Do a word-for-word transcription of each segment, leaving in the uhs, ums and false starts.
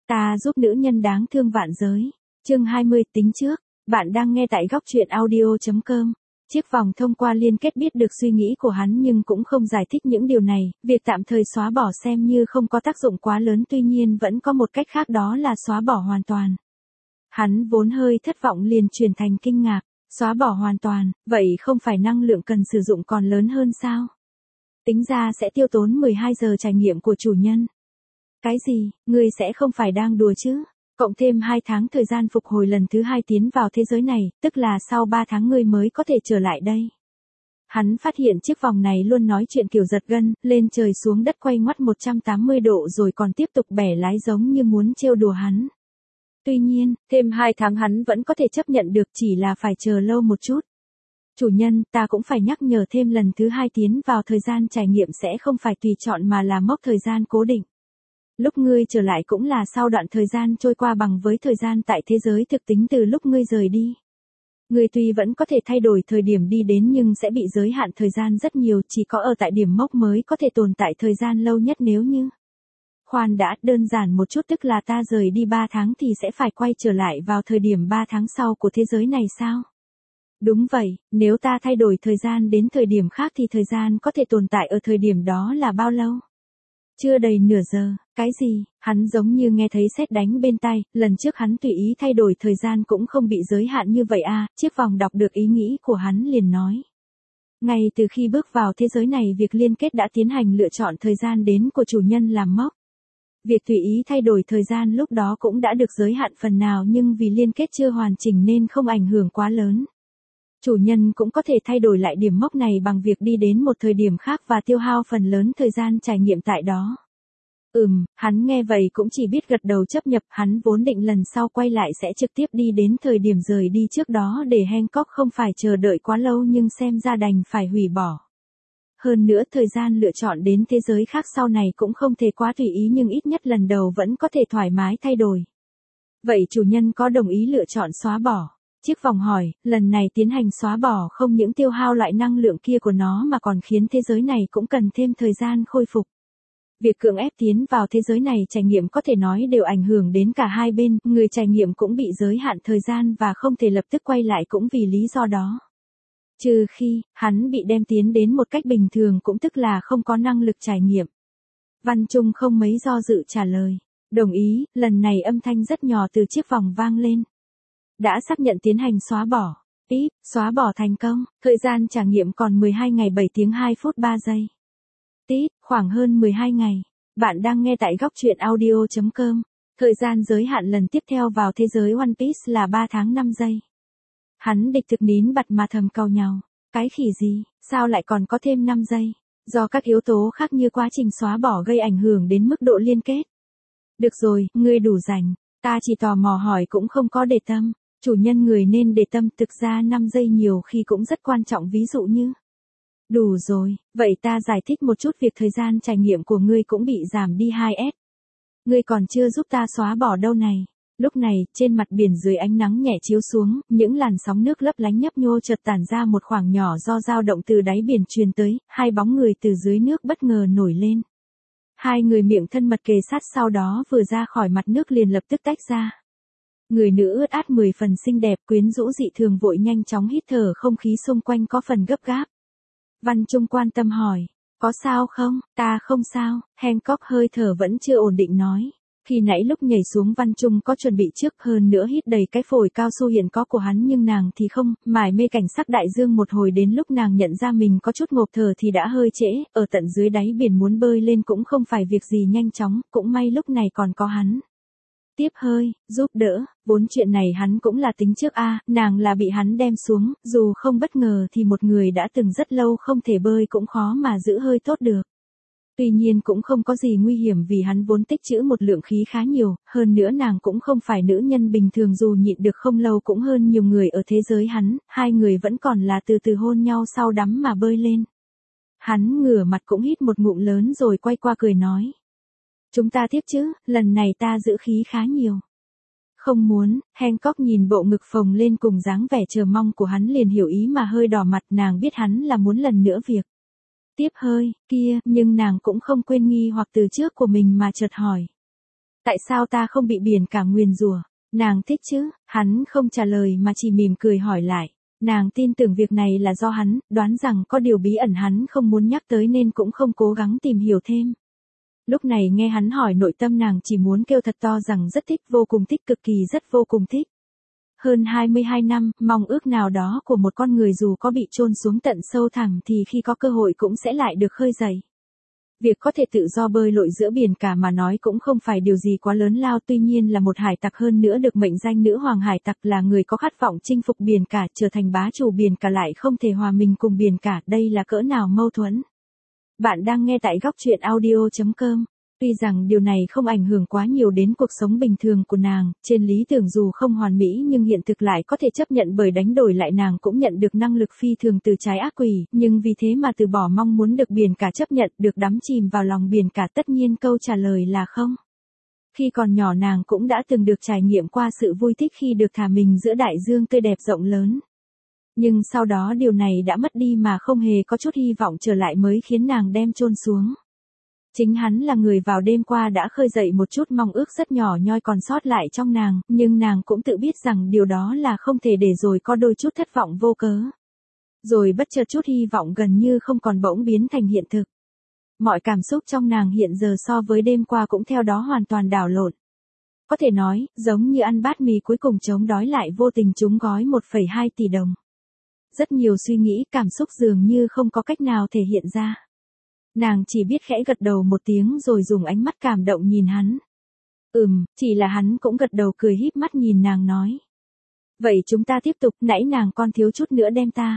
Ta giúp nữ nhân đáng thương vạn giới. Chương hai mươi tính trước. Bạn đang nghe tại góc truyện audio chấm com. Chiếc vòng thông qua liên kết biết được suy nghĩ của hắn nhưng cũng không giải thích những điều này, việc tạm thời xóa bỏ xem như không có tác dụng quá lớn, tuy nhiên vẫn có một cách khác, đó là xóa bỏ hoàn toàn. Hắn vốn hơi thất vọng liền chuyển thành kinh ngạc, xóa bỏ hoàn toàn, vậy không phải năng lượng cần sử dụng còn lớn hơn sao? Tính ra sẽ tiêu tốn mười hai giờ trải nghiệm của chủ nhân. Cái gì, ngươi sẽ không phải đang đùa chứ? Cộng thêm hai tháng thời gian phục hồi lần thứ hai tiến vào thế giới này, tức là sau ba tháng ngươi mới có thể trở lại đây. Hắn phát hiện chiếc vòng này luôn nói chuyện kiểu giật gân, lên trời xuống đất quay ngoắt một trăm tám mươi độ rồi còn tiếp tục bẻ lái giống như muốn trêu đùa hắn. Tuy nhiên, thêm hai tháng hắn vẫn có thể chấp nhận được, chỉ là phải chờ lâu một chút. Chủ nhân, ta cũng phải nhắc nhở thêm, lần thứ hai tiến vào thời gian trải nghiệm sẽ không phải tùy chọn mà là mốc thời gian cố định. Lúc ngươi trở lại cũng là sau đoạn thời gian trôi qua bằng với thời gian tại thế giới thực tính từ lúc ngươi rời đi. Ngươi tuy vẫn có thể thay đổi thời điểm đi đến nhưng sẽ bị giới hạn thời gian rất nhiều, chỉ có ở tại điểm mốc mới có thể tồn tại thời gian lâu nhất. Nếu như khoan đã, đơn giản một chút, tức là ta rời đi ba tháng thì sẽ phải quay trở lại vào thời điểm ba tháng sau của thế giới này sao? Đúng vậy, nếu ta thay đổi thời gian đến thời điểm khác thì thời gian có thể tồn tại ở thời điểm đó là bao lâu? Chưa đầy nửa giờ. Cái gì? Hắn giống như nghe thấy sét đánh bên tai, lần trước hắn tùy ý thay đổi thời gian cũng không bị giới hạn như vậy à? Chiếc vòng đọc được ý nghĩ của hắn liền nói. Ngay từ khi bước vào thế giới này, việc liên kết đã tiến hành lựa chọn thời gian đến của chủ nhân làm mốc. Việc tùy ý thay đổi thời gian lúc đó cũng đã được giới hạn phần nào, nhưng vì liên kết chưa hoàn chỉnh nên không ảnh hưởng quá lớn. Chủ nhân cũng có thể thay đổi lại điểm mốc này bằng việc đi đến một thời điểm khác và tiêu hao phần lớn thời gian trải nghiệm tại đó. Ừm, hắn nghe vậy cũng chỉ biết gật đầu chấp nhận, hắn vốn định lần sau quay lại sẽ trực tiếp đi đến thời điểm rời đi trước đó để Hancock không phải chờ đợi quá lâu, nhưng xem ra đành phải hủy bỏ. Hơn nữa thời gian lựa chọn đến thế giới khác sau này cũng không thể quá tùy ý, nhưng ít nhất lần đầu vẫn có thể thoải mái thay đổi. Vậy chủ nhân có đồng ý lựa chọn xóa bỏ? Chiếc vòng hỏi, lần này tiến hành xóa bỏ không những tiêu hao loại năng lượng kia của nó mà còn khiến thế giới này cũng cần thêm thời gian khôi phục. Việc cưỡng ép tiến vào thế giới này trải nghiệm có thể nói đều ảnh hưởng đến cả hai bên, người trải nghiệm cũng bị giới hạn thời gian và không thể lập tức quay lại cũng vì lý do đó. Trừ khi, hắn bị đem tiến đến một cách bình thường, cũng tức là không có năng lực trải nghiệm. Văn Trung không mấy do dự trả lời. Đồng ý, lần này âm thanh rất nhỏ từ chiếc vòng vang lên. Đã xác nhận tiến hành xóa bỏ. Ý, xóa bỏ thành công, thời gian trải nghiệm còn mười hai ngày bảy tiếng hai phút ba giây. Tít, khoảng hơn mười hai ngày. Bạn đang nghe tại góc truyện audio chấm com. Thời gian giới hạn lần tiếp theo vào thế giới One Piece là ba tháng năm giây. Hắn địch thực nín bặt mà thầm cau nhàu. Cái khỉ gì, sao lại còn có thêm năm giây? Do các yếu tố khác như quá trình xóa bỏ gây ảnh hưởng đến mức độ liên kết. Được rồi, ngươi đủ rảnh. Ta chỉ tò mò hỏi cũng không có để tâm. Chủ nhân người nên để tâm, thực ra năm giây nhiều khi cũng rất quan trọng, ví dụ như. Đủ rồi, vậy ta giải thích một chút, việc thời gian trải nghiệm của ngươi cũng bị giảm đi hai S. Ngươi còn chưa giúp ta xóa bỏ đâu này. Lúc này, trên mặt biển dưới ánh nắng nhẹ chiếu xuống, những làn sóng nước lấp lánh nhấp nhô chợt tản ra một khoảng nhỏ do dao động từ đáy biển truyền tới, hai bóng người từ dưới nước bất ngờ nổi lên. Hai người miệng thân mật kề sát, sau đó vừa ra khỏi mặt nước liền lập tức tách ra. Người nữ ướt át mười phần xinh đẹp, quyến rũ dị thường, vội nhanh chóng hít thở không khí xung quanh có phần gấp gáp. Văn Trung quan tâm hỏi, có sao không? Ta không sao, Hancock hơi thở vẫn chưa ổn định nói. Khi nãy lúc nhảy xuống Văn Trung có chuẩn bị trước, hơn nữa hít đầy cái phổi cao su hiện có của hắn, nhưng nàng thì không, mải mê cảnh sắc đại dương một hồi, đến lúc nàng nhận ra mình có chút ngộp thở thì đã hơi trễ, ở tận dưới đáy biển muốn bơi lên cũng không phải việc gì nhanh chóng, cũng may lúc này còn có hắn. Tiếp hơi, giúp đỡ, vốn chuyện này hắn cũng là tính trước a, à, nàng là bị hắn đem xuống, dù không bất ngờ thì một người đã từng rất lâu không thể bơi cũng khó mà giữ hơi tốt được. Tuy nhiên cũng không có gì nguy hiểm vì hắn vốn tích trữ một lượng khí khá nhiều, hơn nữa nàng cũng không phải nữ nhân bình thường, dù nhịn được không lâu cũng hơn nhiều người ở thế giới hắn, hai người vẫn còn là từ từ hôn nhau sau đắm mà bơi lên. Hắn ngửa mặt cũng hít một ngụm lớn rồi quay qua cười nói. Chúng ta tiếp chứ, lần này ta giữ khí khá nhiều. Không muốn, Hancock nhìn bộ ngực phồng lên cùng dáng vẻ chờ mong của hắn liền hiểu ý mà hơi đỏ mặt, nàng biết hắn là muốn lần nữa việc. Tiếp hơi, kia, nhưng nàng cũng không quên nghi hoặc từ trước của mình mà chợt hỏi. Tại sao ta không bị biển cả nguyền rủa? Nàng thích chứ? Hắn không trả lời mà chỉ mỉm cười hỏi lại. Nàng tin tưởng việc này là do hắn, đoán rằng có điều bí ẩn hắn không muốn nhắc tới nên cũng không cố gắng tìm hiểu thêm. Lúc này nghe hắn hỏi nội tâm nàng chỉ muốn kêu thật to rằng rất thích, vô cùng thích, cực kỳ rất vô cùng thích. Hơn hai mươi hai năm, mong ước nào đó của một con người dù có bị chôn xuống tận sâu thẳm thì khi có cơ hội cũng sẽ lại được khơi dậy. Việc có thể tự do bơi lội giữa biển cả mà nói cũng không phải điều gì quá lớn lao, tuy nhiên là một hải tặc hơn nữa được mệnh danh nữ hoàng hải tặc, là người có khát vọng chinh phục biển cả, trở thành bá chủ biển cả lại không thể hòa mình cùng biển cả, đây là cỡ nào mâu thuẫn. Bạn đang nghe tại góc truyện audio chấm com. Tuy rằng điều này không ảnh hưởng quá nhiều đến cuộc sống bình thường của nàng, trên lý tưởng dù không hoàn mỹ nhưng hiện thực lại có thể chấp nhận, bởi đánh đổi lại nàng cũng nhận được năng lực phi thường từ trái ác quỷ, nhưng vì thế mà từ bỏ mong muốn được biển cả chấp nhận, được đắm chìm vào lòng biển cả, tất nhiên câu trả lời là không. Khi còn nhỏ nàng cũng đã từng được trải nghiệm qua sự vui thích khi được thả mình giữa đại dương tươi đẹp rộng lớn. Nhưng sau đó điều này đã mất đi mà không hề có chút hy vọng trở lại mới khiến nàng đem chôn xuống. Chính hắn là người vào đêm qua đã khơi dậy một chút mong ước rất nhỏ nhoi còn sót lại trong nàng, nhưng nàng cũng tự biết rằng điều đó là không thể để rồi có đôi chút thất vọng vô cớ. Rồi bất chợt chút hy vọng gần như không còn bỗng biến thành hiện thực. Mọi cảm xúc trong nàng hiện giờ so với đêm qua cũng theo đó hoàn toàn đảo lộn. Có thể nói, giống như ăn bát mì cuối cùng chống đói lại vô tình trúng gói một phẩy hai tỷ đồng. Rất nhiều suy nghĩ, cảm xúc dường như không có cách nào thể hiện ra. Nàng chỉ biết khẽ gật đầu một tiếng rồi dùng ánh mắt cảm động nhìn hắn. Ừm, chỉ là hắn cũng gật đầu cười híp mắt nhìn nàng nói. Vậy chúng ta tiếp tục, nãy nàng còn thiếu chút nữa đem ta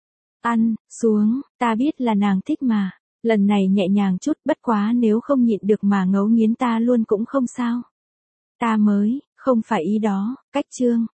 ăn xuống, ta biết là nàng thích mà. Lần này nhẹ nhàng chút, bất quá nếu không nhịn được mà ngấu nghiến ta luôn cũng không sao. Ta mới, không phải ý đó, cách chương.